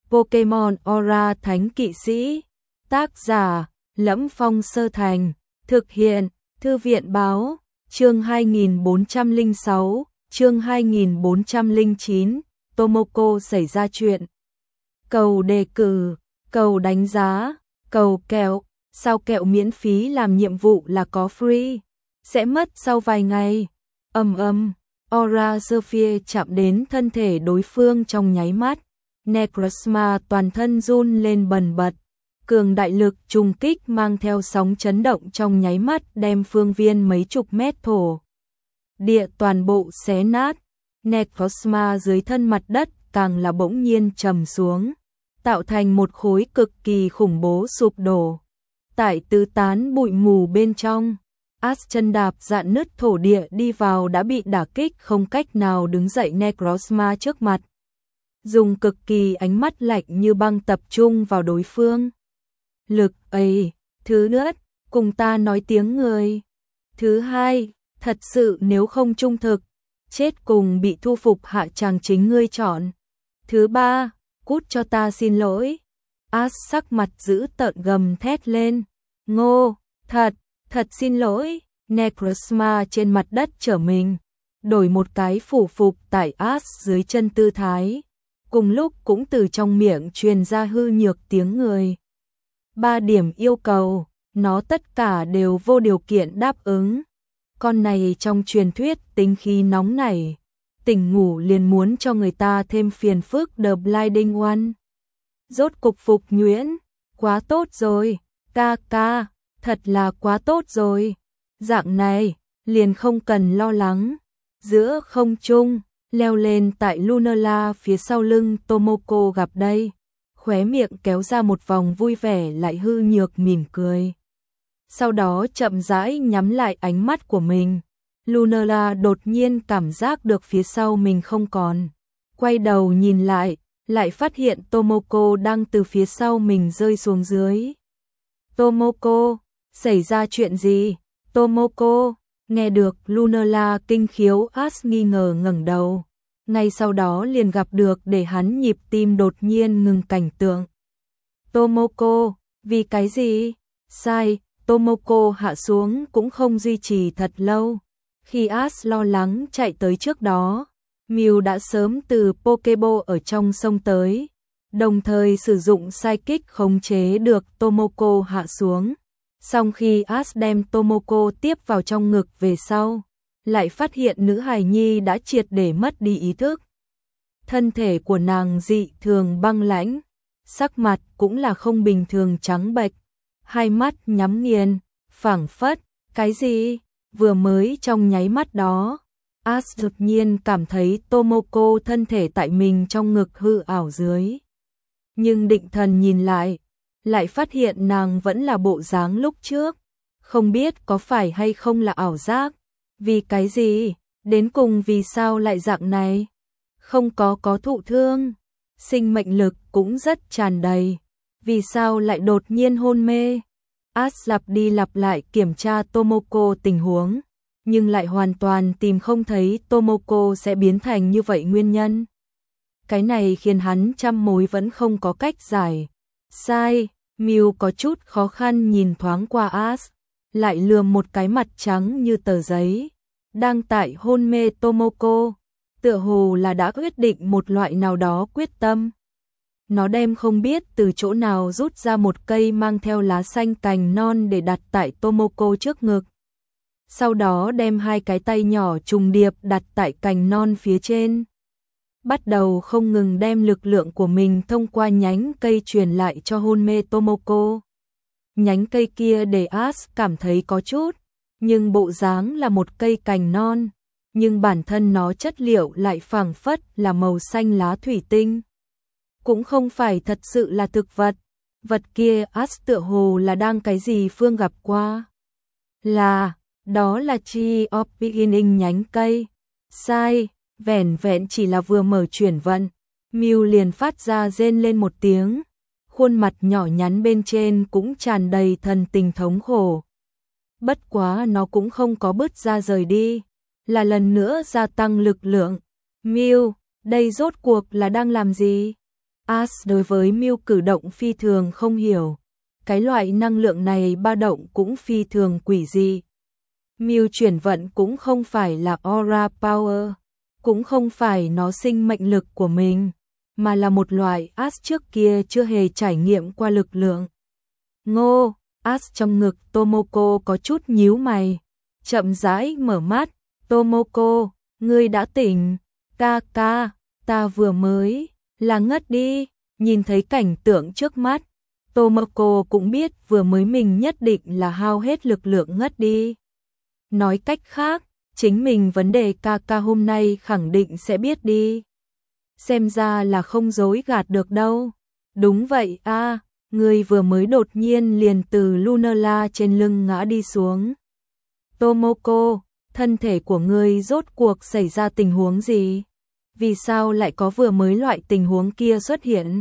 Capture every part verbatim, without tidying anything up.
Pokemon Aura Thánh Kỵ Sĩ. Tác giả: Lẫm Phong Sơ Thành. Thực hiện: Thư viện báo. Chương hai nghìn bốn trăm lẻ sáu, chương hai nghìn bốn trăm lẻ chín, Tomoko xảy ra chuyện. Cầu đề cử, cầu đánh giá, cầu kẹo, sao kẹo miễn phí làm nhiệm vụ là có free, sẽ mất sau vài ngày. Ầm ầm, Aura Sphere chạm đến thân thể đối phương trong nháy mắt, Necrozma toàn thân run lên bần bật. Cường đại lực trùng kích mang theo sóng chấn động trong nháy mắt đem phương viên mấy chục mét thổ địa toàn bộ xé nát. Necrozma dưới thân mặt đất càng là bỗng nhiên trầm xuống, tạo thành một khối cực kỳ khủng bố sụp đổ. Tại tứ tán bụi mù bên trong, As chân đạp dạn nứt thổ địa đi vào đã bị đả kích không cách nào đứng dậy. Necrozma trước mặt dùng cực kỳ ánh mắt lạnh như băng tập trung vào đối phương. Lực ấy, thứ nhất, cùng ta nói tiếng người. Thứ hai, thật sự nếu không trung thực, chết cùng bị thu phục hạ tràng chính ngươi chọn. Thứ ba, cút cho ta xin lỗi. As sắc mặt giữ tợn gầm thét lên. Ngô, thật, thật xin lỗi. Necrozma trên mặt đất trở mình, đổi một cái phủ phục tại As dưới chân tư thái. Cùng lúc cũng từ trong miệng truyền ra hư nhược tiếng người. Ba điểm yêu cầu, nó tất cả đều vô điều kiện đáp ứng. Con này trong truyền thuyết tính khí nóng nảy, tỉnh ngủ liền muốn cho người ta thêm phiền phức. The Blinding One rốt cục phục nhuyễn, quá tốt rồi, ca ca, thật là quá tốt rồi. Dạng này, liền không cần lo lắng. Giữa không trung, leo lên tại Lunala phía sau lưng Tomoko gặp đây, khóe miệng kéo ra một vòng vui vẻ lại hư nhược mỉm cười. Sau đó chậm rãi nhắm lại ánh mắt của mình. Lunala đột nhiên cảm giác được phía sau mình không còn. Quay đầu nhìn lại, lại phát hiện Tomoko đang từ phía sau mình rơi xuống dưới. Tomoko, xảy ra chuyện gì? Tomoko, nghe được Lunala kinh khiếu, As nghi ngờ ngẩng đầu. Ngay sau đó liền gặp được để hắn nhịp tim đột nhiên ngừng cảnh tượng. Tomoko, vì cái gì? Sai, Tomoko hạ xuống cũng không duy trì thật lâu. Khi As lo lắng chạy tới trước đó, Mew đã sớm từ Pokeball ở trong sông tới, đồng thời sử dụng Psychic khống chế được Tomoko hạ xuống. Song khi As đem Tomoko tiếp vào trong ngực về sau, lại phát hiện nữ hài nhi đã triệt để mất đi ý thức. Thân thể của nàng dị thường băng lãnh, sắc mặt cũng là không bình thường trắng bệch, hai mắt nhắm nghiền, phảng phất, cái gì? Vừa mới trong nháy mắt đó, As đột nhiên cảm thấy Tomoko thân thể tại mình trong ngực hư ảo dưới. Nhưng định thần nhìn lại, lại phát hiện nàng vẫn là bộ dáng lúc trước, không biết có phải hay không là ảo giác. Vì cái gì? Đến cùng vì sao lại dạng này? Không có có thụ thương, sinh mệnh lực cũng rất tràn đầy. Vì sao lại đột nhiên hôn mê? As lặp đi lặp lại kiểm tra Tomoko tình huống, nhưng lại hoàn toàn tìm không thấy Tomoko sẽ biến thành như vậy nguyên nhân. Cái này khiến hắn trăm mối vẫn không có cách giải. Sai, Mew có chút khó khăn nhìn thoáng qua As, lại lườm một cái mặt trắng như tờ giấy. Đang tại hôn mê Tomoko, tựa hồ là đã quyết định một loại nào đó quyết tâm. Nó đem không biết từ chỗ nào rút ra một cây mang theo lá xanh cành non để đặt tại Tomoko trước ngực. Sau đó đem hai cái tay nhỏ trùng điệp đặt tại cành non phía trên. Bắt đầu không ngừng đem lực lượng của mình thông qua nhánh cây truyền lại cho hôn mê Tomoko. Nhánh cây kia để As cảm thấy có chút, nhưng bộ dáng là một cây cành non, nhưng bản thân nó chất liệu lại phảng phất là màu xanh lá thủy tinh. Cũng không phải thật sự là thực vật. Vật kia As tựa hồ là đang cái gì phương gặp qua. Là, đó là Tree of Beginning nhánh cây. Sai, vẻn vẹn chỉ là vừa mở chuyển vận, Mew liền phát ra rên lên một tiếng. Khuôn mặt nhỏ nhắn bên trên cũng tràn đầy thần tình thống khổ. Bất quá nó cũng không có bứt ra rời đi, là lần nữa gia tăng lực lượng. Mew, đây rốt cuộc là đang làm gì? As đối với Mew cử động phi thường không hiểu. Cái loại năng lượng này ba động cũng phi thường quỷ dị. Mew chuyển vận cũng không phải là aura power, cũng không phải nó sinh mệnh lực của mình, mà là một loại As trước kia chưa hề trải nghiệm qua lực lượng. Ngô, As trong ngực Tomoko có chút nhíu mày, chậm rãi mở mắt. Tomoko, ngươi đã tỉnh. Ca ca, ta vừa mới là ngất đi. Nhìn thấy cảnh tượng trước mắt, Tomoko cũng biết vừa mới mình nhất định là hao hết lực lượng ngất đi. Nói cách khác, chính mình vấn đề ca ca hôm nay khẳng định sẽ biết đi. Xem ra là không dối gạt được đâu. Đúng vậy a, à, ngươi vừa mới đột nhiên liền từ Lunala trên lưng ngã đi xuống. Tomoko, thân thể của ngươi rốt cuộc xảy ra tình huống gì? Vì sao lại có vừa mới loại tình huống kia xuất hiện?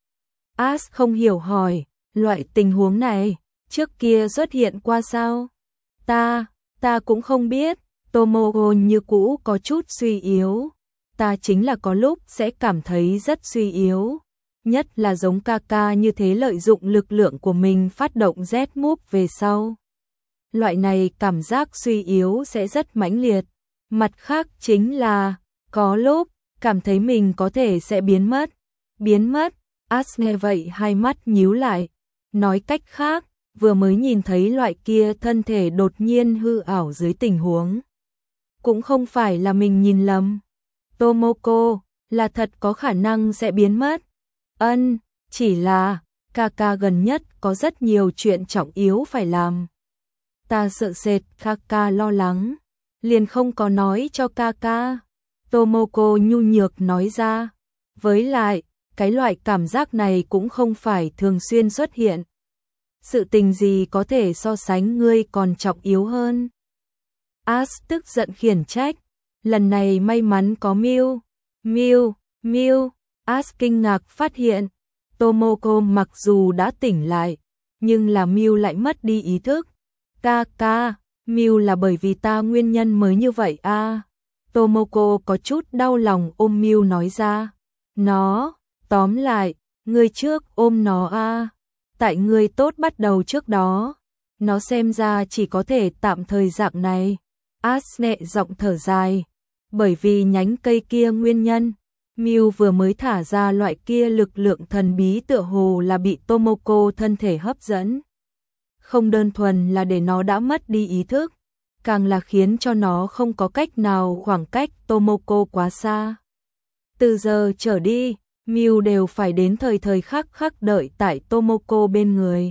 As không hiểu hỏi, loại tình huống này, trước kia xuất hiện qua sao? Ta, ta cũng không biết. Tomoko như cũ có chút suy yếu. Ta chính là có lúc sẽ cảm thấy rất suy yếu. Nhất là giống ca ca như thế lợi dụng lực lượng của mình phát động Z move về sau. Loại này cảm giác suy yếu sẽ rất mãnh liệt. Mặt khác chính là, có lúc, cảm thấy mình có thể sẽ biến mất. Biến mất, As nghe vậy hai mắt nhíu lại. Nói cách khác, vừa mới nhìn thấy loại kia thân thể đột nhiên hư ảo dưới tình huống. Cũng không phải là mình nhìn lầm. Tomoko, là thật có khả năng sẽ biến mất. Ân, chỉ là, ca ca gần nhất có rất nhiều chuyện trọng yếu phải làm. Ta sợ sệt, ca ca lo lắng. Liền không có nói cho ca ca. Tomoko nhu nhược nói ra. Với lại, cái loại cảm giác này cũng không phải thường xuyên xuất hiện. Sự tình gì có thể so sánh ngươi còn trọng yếu hơn? As tức giận khiển trách. Lần này may mắn có Mew. Mew, Mew, As kinh ngạc phát hiện. Tomoko mặc dù đã tỉnh lại, nhưng là Mew lại mất đi ý thức. Ca ca, Mew là bởi vì ta nguyên nhân mới như vậy a. À. Tomoko có chút đau lòng ôm Mew nói ra. Nó, tóm lại, ngươi trước ôm nó a. À. Tại ngươi tốt bắt đầu trước đó. Nó xem ra chỉ có thể tạm thời dạng này. As nhẹ giọng thở dài. Bởi vì nhánh cây kia nguyên nhân, Mew vừa mới thả ra loại kia lực lượng thần bí tựa hồ là bị Tomoko thân thể hấp dẫn. Không đơn thuần là để nó đã mất đi ý thức, càng là khiến cho nó không có cách nào khoảng cách Tomoko quá xa. Từ giờ trở đi, Mew đều phải đến thời thời khắc khắc đợi tại Tomoko bên người.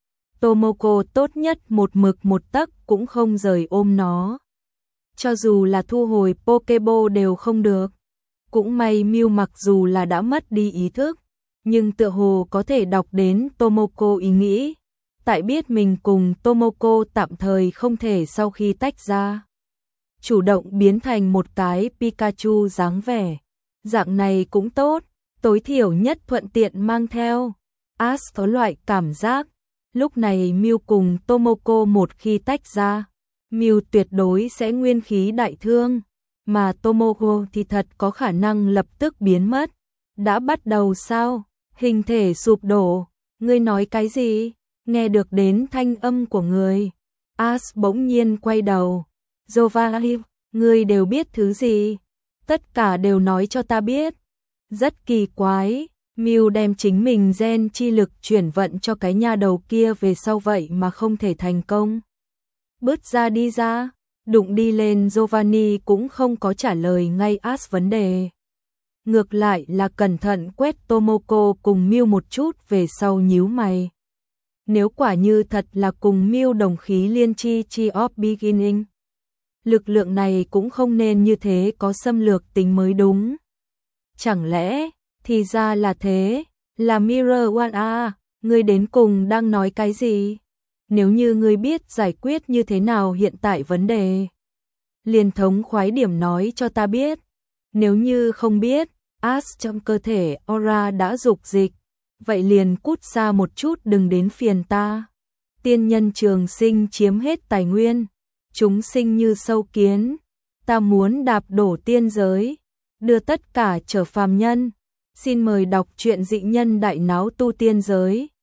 Tomoko tốt nhất một mực một tấc cũng không rời ôm nó. Cho dù là thu hồi Pokeball đều không được. Cũng may Mew mặc dù là đã mất đi ý thức, nhưng tựa hồ có thể đọc đến Tomoko ý nghĩ. Tại biết mình cùng Tomoko tạm thời không thể sau khi tách ra. Chủ động biến thành một cái Pikachu dáng vẻ. Dạng này cũng tốt, tối thiểu nhất thuận tiện mang theo. As có loại cảm giác, lúc này Mew cùng Tomoko một khi tách ra, Mew tuyệt đối sẽ nguyên khí đại thương, mà Tomoko thì thật có khả năng lập tức biến mất. Đã bắt đầu sao? Hình thể sụp đổ, ngươi nói cái gì? Nghe được đến thanh âm của người. As bỗng nhiên quay đầu. Giovanni, ngươi đều biết thứ gì? Tất cả đều nói cho ta biết. Rất kỳ quái, Mew đem chính mình gen chi lực chuyển vận cho cái nha đầu kia về sau vậy mà không thể thành công. Bứt ra đi ra, đụng đi lên Giovanni cũng không có trả lời ngay As vấn đề. Ngược lại là cẩn thận quét Tomoko cùng Mew một chút về sau nhíu mày. Nếu quả như thật là cùng Mew đồng khí liên chi chi of beginning, lực lượng này cũng không nên như thế có xâm lược tính mới đúng. Chẳng lẽ, thì ra là thế, là Mirror One a, ngươi đến cùng đang nói cái gì? Nếu như ngươi biết giải quyết như thế nào hiện tại vấn đề, liền thống khoái điểm nói cho ta biết. Nếu như không biết, As trong cơ thể aura đã dục dịch, vậy liền cút xa một chút đừng đến phiền ta. Tiên nhân trường sinh chiếm hết tài nguyên, chúng sinh như sâu kiến, ta muốn đạp đổ tiên giới, đưa tất cả trở phàm nhân. Xin mời đọc truyện Dị nhân đại náo tu tiên giới.